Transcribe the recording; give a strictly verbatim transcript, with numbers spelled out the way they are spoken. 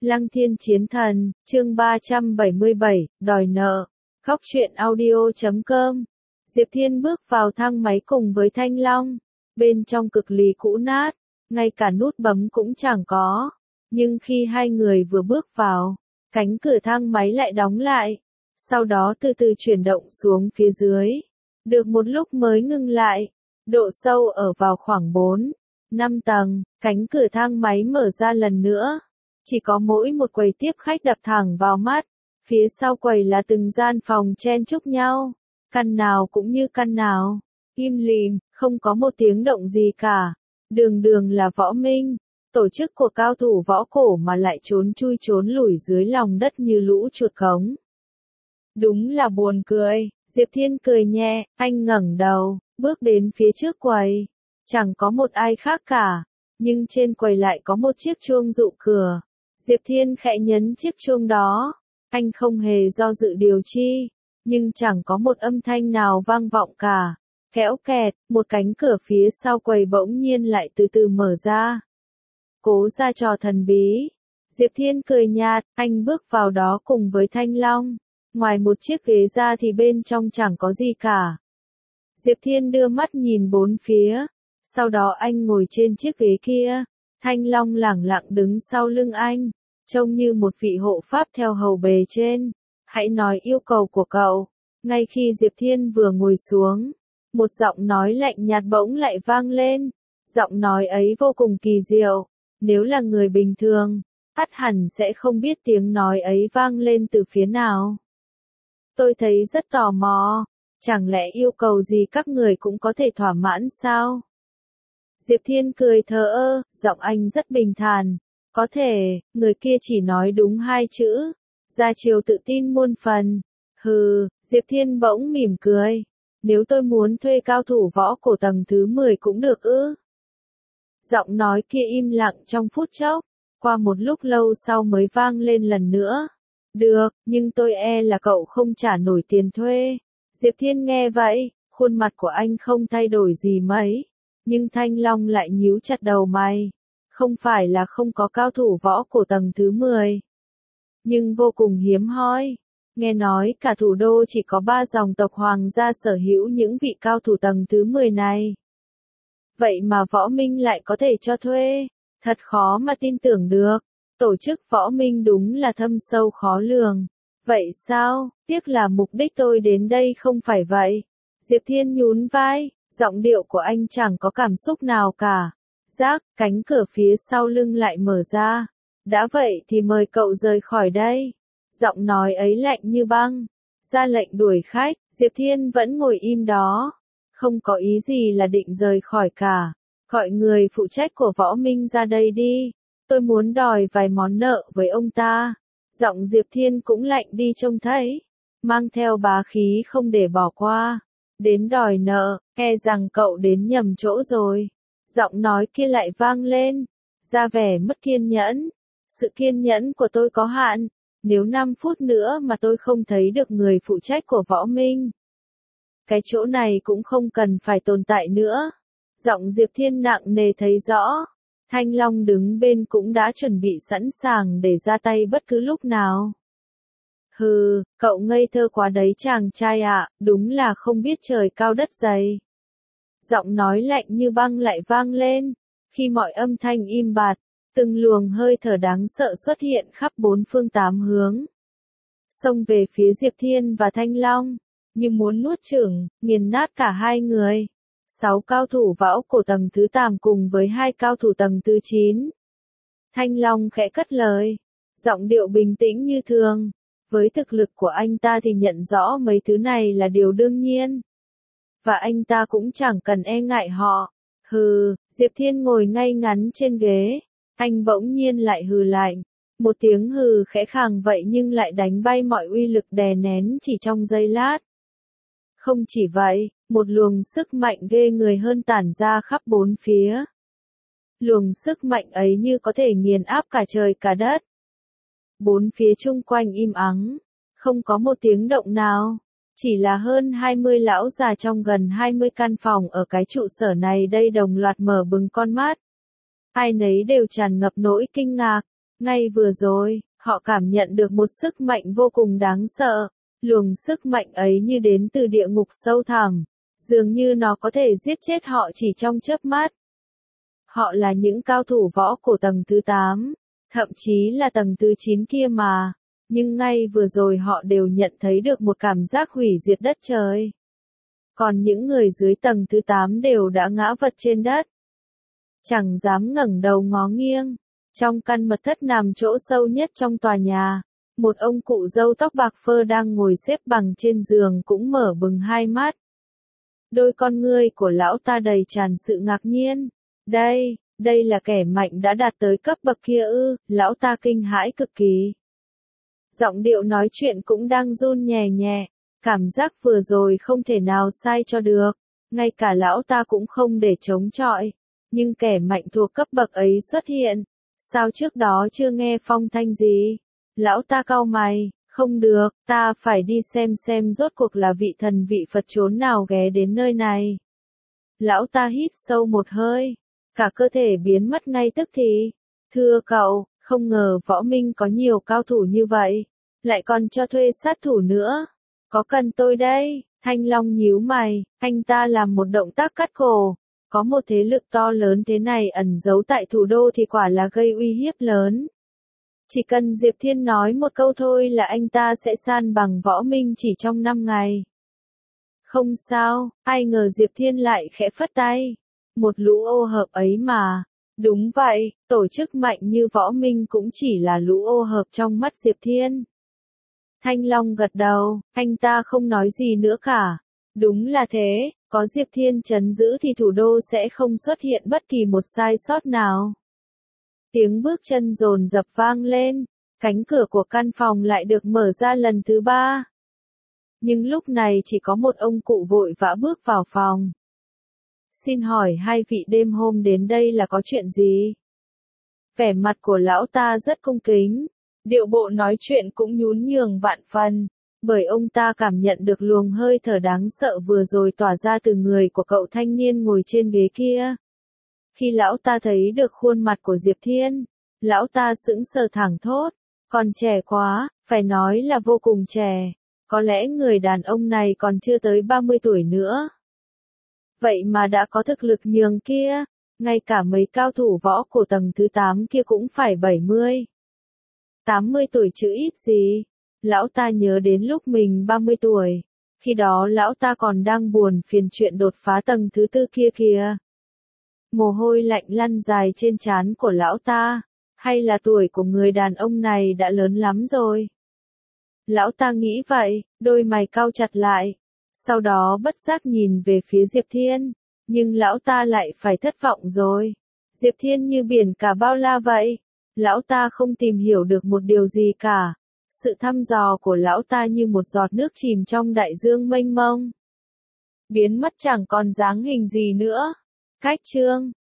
Lăng Thiên Chiến Thần, chương ba trăm bảy mươi bảy, đòi nợ. Khóc chuyện audio chấm com. Diệp Thiên bước vào thang máy cùng với Thanh Long. Bên trong cực lì cũ nát, ngay cả nút bấm cũng chẳng có. Nhưng khi hai người vừa bước vào, cánh cửa thang máy lại đóng lại. Sau đó từ từ chuyển động xuống phía dưới. Được một lúc mới ngưng lại. Độ sâu ở vào khoảng bốn, năm tầng, cánh cửa thang máy mở ra lần nữa. Chỉ có mỗi một quầy tiếp khách đập thẳng vào mắt. Phía sau quầy là từng gian phòng chen chúc nhau. Căn nào cũng như căn nào. Im lìm, không có một tiếng động gì cả. Đường đường là võ minh. Tổ chức của cao thủ võ cổ mà lại trốn chui trốn lủi dưới lòng đất như lũ chuột cống. Đúng là buồn cười. Diệp Thiên cười nhẹ, anh ngẩng đầu, bước đến phía trước quầy. Chẳng có một ai khác cả. Nhưng trên quầy lại có một chiếc chuông dụ cửa. Diệp Thiên khẽ nhấn chiếc chuông đó. Anh không hề do dự điều chi. Nhưng chẳng có một âm thanh nào vang vọng cả. Kéo kẹt, một cánh cửa phía sau quầy bỗng nhiên lại từ từ mở ra. Cố ra trò thần bí. Diệp Thiên cười nhạt, anh bước vào đó cùng với Thanh Long. Ngoài một chiếc ghế ra thì bên trong chẳng có gì cả. Diệp Thiên đưa mắt nhìn bốn phía. Sau đó anh ngồi trên chiếc ghế kia. Thanh Long lẳng lặng đứng sau lưng anh. Trông như một vị hộ pháp theo hầu bề trên. Hãy nói yêu cầu của cậu. Ngay khi Diệp Thiên vừa ngồi xuống. Một giọng nói lạnh nhạt bỗng lại vang lên. Giọng nói ấy vô cùng kỳ diệu. Nếu là người bình thường, ắt hẳn sẽ không biết tiếng nói ấy vang lên từ phía nào. Tôi thấy rất tò mò. Chẳng lẽ yêu cầu gì các người cũng có thể thỏa mãn sao? Diệp Thiên cười thờ ơ, giọng anh rất bình thản. Có thể, người kia chỉ nói đúng hai chữ. Gia Triều tự tin muôn phần. Hừ, Diệp Thiên bỗng mỉm cười. Nếu tôi muốn thuê cao thủ võ cổ tầng thứ mười cũng được ư? Giọng nói kia im lặng trong phút chốc. Qua một lúc lâu sau mới vang lên lần nữa. Được, nhưng tôi e là cậu không trả nổi tiền thuê. Diệp Thiên nghe vậy, khuôn mặt của anh không thay đổi gì mấy. Nhưng Thanh Long lại nhíu chặt đầu mày. Không phải là không có cao thủ võ cổ tầng thứ mười. Nhưng vô cùng hiếm hoi. Nghe nói cả thủ đô chỉ có ba dòng tộc hoàng gia sở hữu những vị cao thủ tầng thứ mười này. Vậy mà võ minh lại có thể cho thuê. Thật khó mà tin tưởng được. Tổ chức võ minh đúng là thâm sâu khó lường. Vậy sao, tiếc là mục đích tôi đến đây không phải vậy. Diệp Thiên nhún vai, giọng điệu của anh chẳng có cảm xúc nào cả. Rác, cánh cửa phía sau lưng lại mở ra. Đã vậy thì mời cậu rời khỏi đây. Giọng nói ấy lạnh như băng. Ra lệnh đuổi khách, Diệp Thiên vẫn ngồi im đó. Không có ý gì là định rời khỏi cả. Gọi người phụ trách của võ minh ra đây đi. Tôi muốn đòi vài món nợ với ông ta. Giọng Diệp Thiên cũng lạnh đi trông thấy. Mang theo bá khí không để bỏ qua. Đến đòi nợ, e rằng cậu đến nhầm chỗ rồi. Giọng nói kia lại vang lên. Ra vẻ mất kiên nhẫn. Sự kiên nhẫn của tôi có hạn. Nếu năm phút nữa mà tôi không thấy được người phụ trách của võ minh. Cái chỗ này cũng không cần phải tồn tại nữa. Giọng Diệp Thiên nặng nề thấy rõ. Thanh Long đứng bên cũng đã chuẩn bị sẵn sàng để ra tay bất cứ lúc nào. Hừ, cậu ngây thơ quá đấy chàng trai ạ, đúng là không biết trời cao đất dày. Giọng nói lạnh như băng lại vang lên. Khi mọi âm thanh im bặt, từng luồng hơi thở đáng sợ xuất hiện khắp bốn phương tám hướng. Xông về phía Diệp Thiên và Thanh Long, như muốn nuốt chửng, nghiền nát cả hai người. Sáu cao thủ võ cổ tầng thứ tám cùng với hai cao thủ tầng thứ chín. Thanh Long khẽ cất lời, giọng điệu bình tĩnh như thường. Với thực lực của anh ta thì nhận rõ mấy thứ này là điều đương nhiên. Và anh ta cũng chẳng cần e ngại họ. Hừ, Diệp Thiên ngồi ngay ngắn trên ghế. Anh bỗng nhiên lại hừ lạnh. Một tiếng hừ khẽ khàng vậy nhưng lại đánh bay mọi uy lực đè nén chỉ trong giây lát. Không chỉ vậy, một luồng sức mạnh ghê người hơn tản ra khắp bốn phía. Luồng sức mạnh ấy như có thể nghiền áp cả trời cả đất. Bốn phía chung quanh im ắng, không có một tiếng động nào. Chỉ là hơn hai mươi lão già trong gần hai mươi căn phòng ở cái trụ sở này đây đồng loạt mở bừng con mắt. Ai nấy đều tràn ngập nỗi kinh ngạc. Ngay vừa rồi, họ cảm nhận được một sức mạnh vô cùng đáng sợ. Luồng sức mạnh ấy như đến từ địa ngục sâu thẳm, dường như nó có thể giết chết họ chỉ trong chớp mắt. Họ là những cao thủ võ cổ tầng thứ tám, thậm chí là tầng thứ chín kia mà, nhưng ngay vừa rồi họ đều nhận thấy được một cảm giác hủy diệt đất trời. Còn những người dưới tầng thứ tám đều đã ngã vật trên đất, chẳng dám ngẩng đầu ngó nghiêng. Trong căn mật thất nằm chỗ sâu nhất trong tòa nhà, một ông cụ râu tóc bạc phơ đang ngồi xếp bằng trên giường cũng mở bừng hai mắt. Đôi con ngươi của lão ta đầy tràn sự ngạc nhiên. Đây, đây là kẻ mạnh đã đạt tới cấp bậc kia ư? Lão ta kinh hãi cực kỳ. Giọng điệu nói chuyện cũng đang run nhẹ nhẹ, cảm giác vừa rồi không thể nào sai cho được, ngay cả lão ta cũng không để chống chọi. Nhưng kẻ mạnh thuộc cấp bậc ấy xuất hiện, sao trước đó chưa nghe phong thanh gì? Lão ta cau mày, không được, ta phải đi xem xem rốt cuộc là vị thần vị Phật trốn nào ghé đến nơi này. Lão ta hít sâu một hơi, cả cơ thể biến mất ngay tức thì. Thưa cậu, không ngờ võ minh có nhiều cao thủ như vậy, lại còn cho thuê sát thủ nữa. Có cần tôi đây? Thanh Long nhíu mày, anh ta làm một động tác cắt cổ. Có một thế lực to lớn thế này ẩn giấu tại thủ đô thì quả là gây uy hiếp lớn. Chỉ cần Diệp Thiên nói một câu thôi là anh ta sẽ san bằng võ minh chỉ trong năm ngày. Không sao, ai ngờ Diệp Thiên lại khẽ phất tay. Một lũ ô hợp ấy mà. Đúng vậy, tổ chức mạnh như võ minh cũng chỉ là lũ ô hợp trong mắt Diệp Thiên. Thanh Long gật đầu, anh ta không nói gì nữa cả. Đúng là thế, có Diệp Thiên trấn giữ thì thủ đô sẽ không xuất hiện bất kỳ một sai sót nào. Tiếng bước chân dồn dập vang lên, cánh cửa của căn phòng lại được mở ra lần thứ ba. Nhưng lúc này chỉ có một ông cụ vội vã bước vào phòng. Xin hỏi hai vị đêm hôm đến đây là có chuyện gì? Vẻ mặt của lão ta rất cung kính, điệu bộ nói chuyện cũng nhún nhường vạn phần, bởi ông ta cảm nhận được luồng hơi thở đáng sợ vừa rồi tỏa ra từ người của cậu thanh niên ngồi trên ghế kia. Khi lão ta thấy được khuôn mặt của Diệp Thiên, lão ta sững sờ thẳng thốt, còn trẻ quá, phải nói là vô cùng trẻ, có lẽ người đàn ông này còn chưa tới ba mươi tuổi nữa. Vậy mà đã có thực lực nhường kia, ngay cả mấy cao thủ võ cổ tầng thứ tám kia cũng phải bảy mươi. tám mươi tuổi chứ ít gì. Lão ta nhớ đến lúc mình ba mươi tuổi, khi đó lão ta còn đang buồn phiền chuyện đột phá tầng thứ tư kia kìa. Mồ hôi lạnh lăn dài trên trán của lão ta, hay là tuổi của người đàn ông này đã lớn lắm rồi. Lão ta nghĩ vậy, đôi mày cau chặt lại, sau đó bất giác nhìn về phía Diệp Thiên, nhưng lão ta lại phải thất vọng rồi. Diệp Thiên như biển cả bao la vậy, lão ta không tìm hiểu được một điều gì cả. Sự thăm dò của lão ta như một giọt nước chìm trong đại dương mênh mông. Biến mất chẳng còn dáng hình gì nữa. Cách chương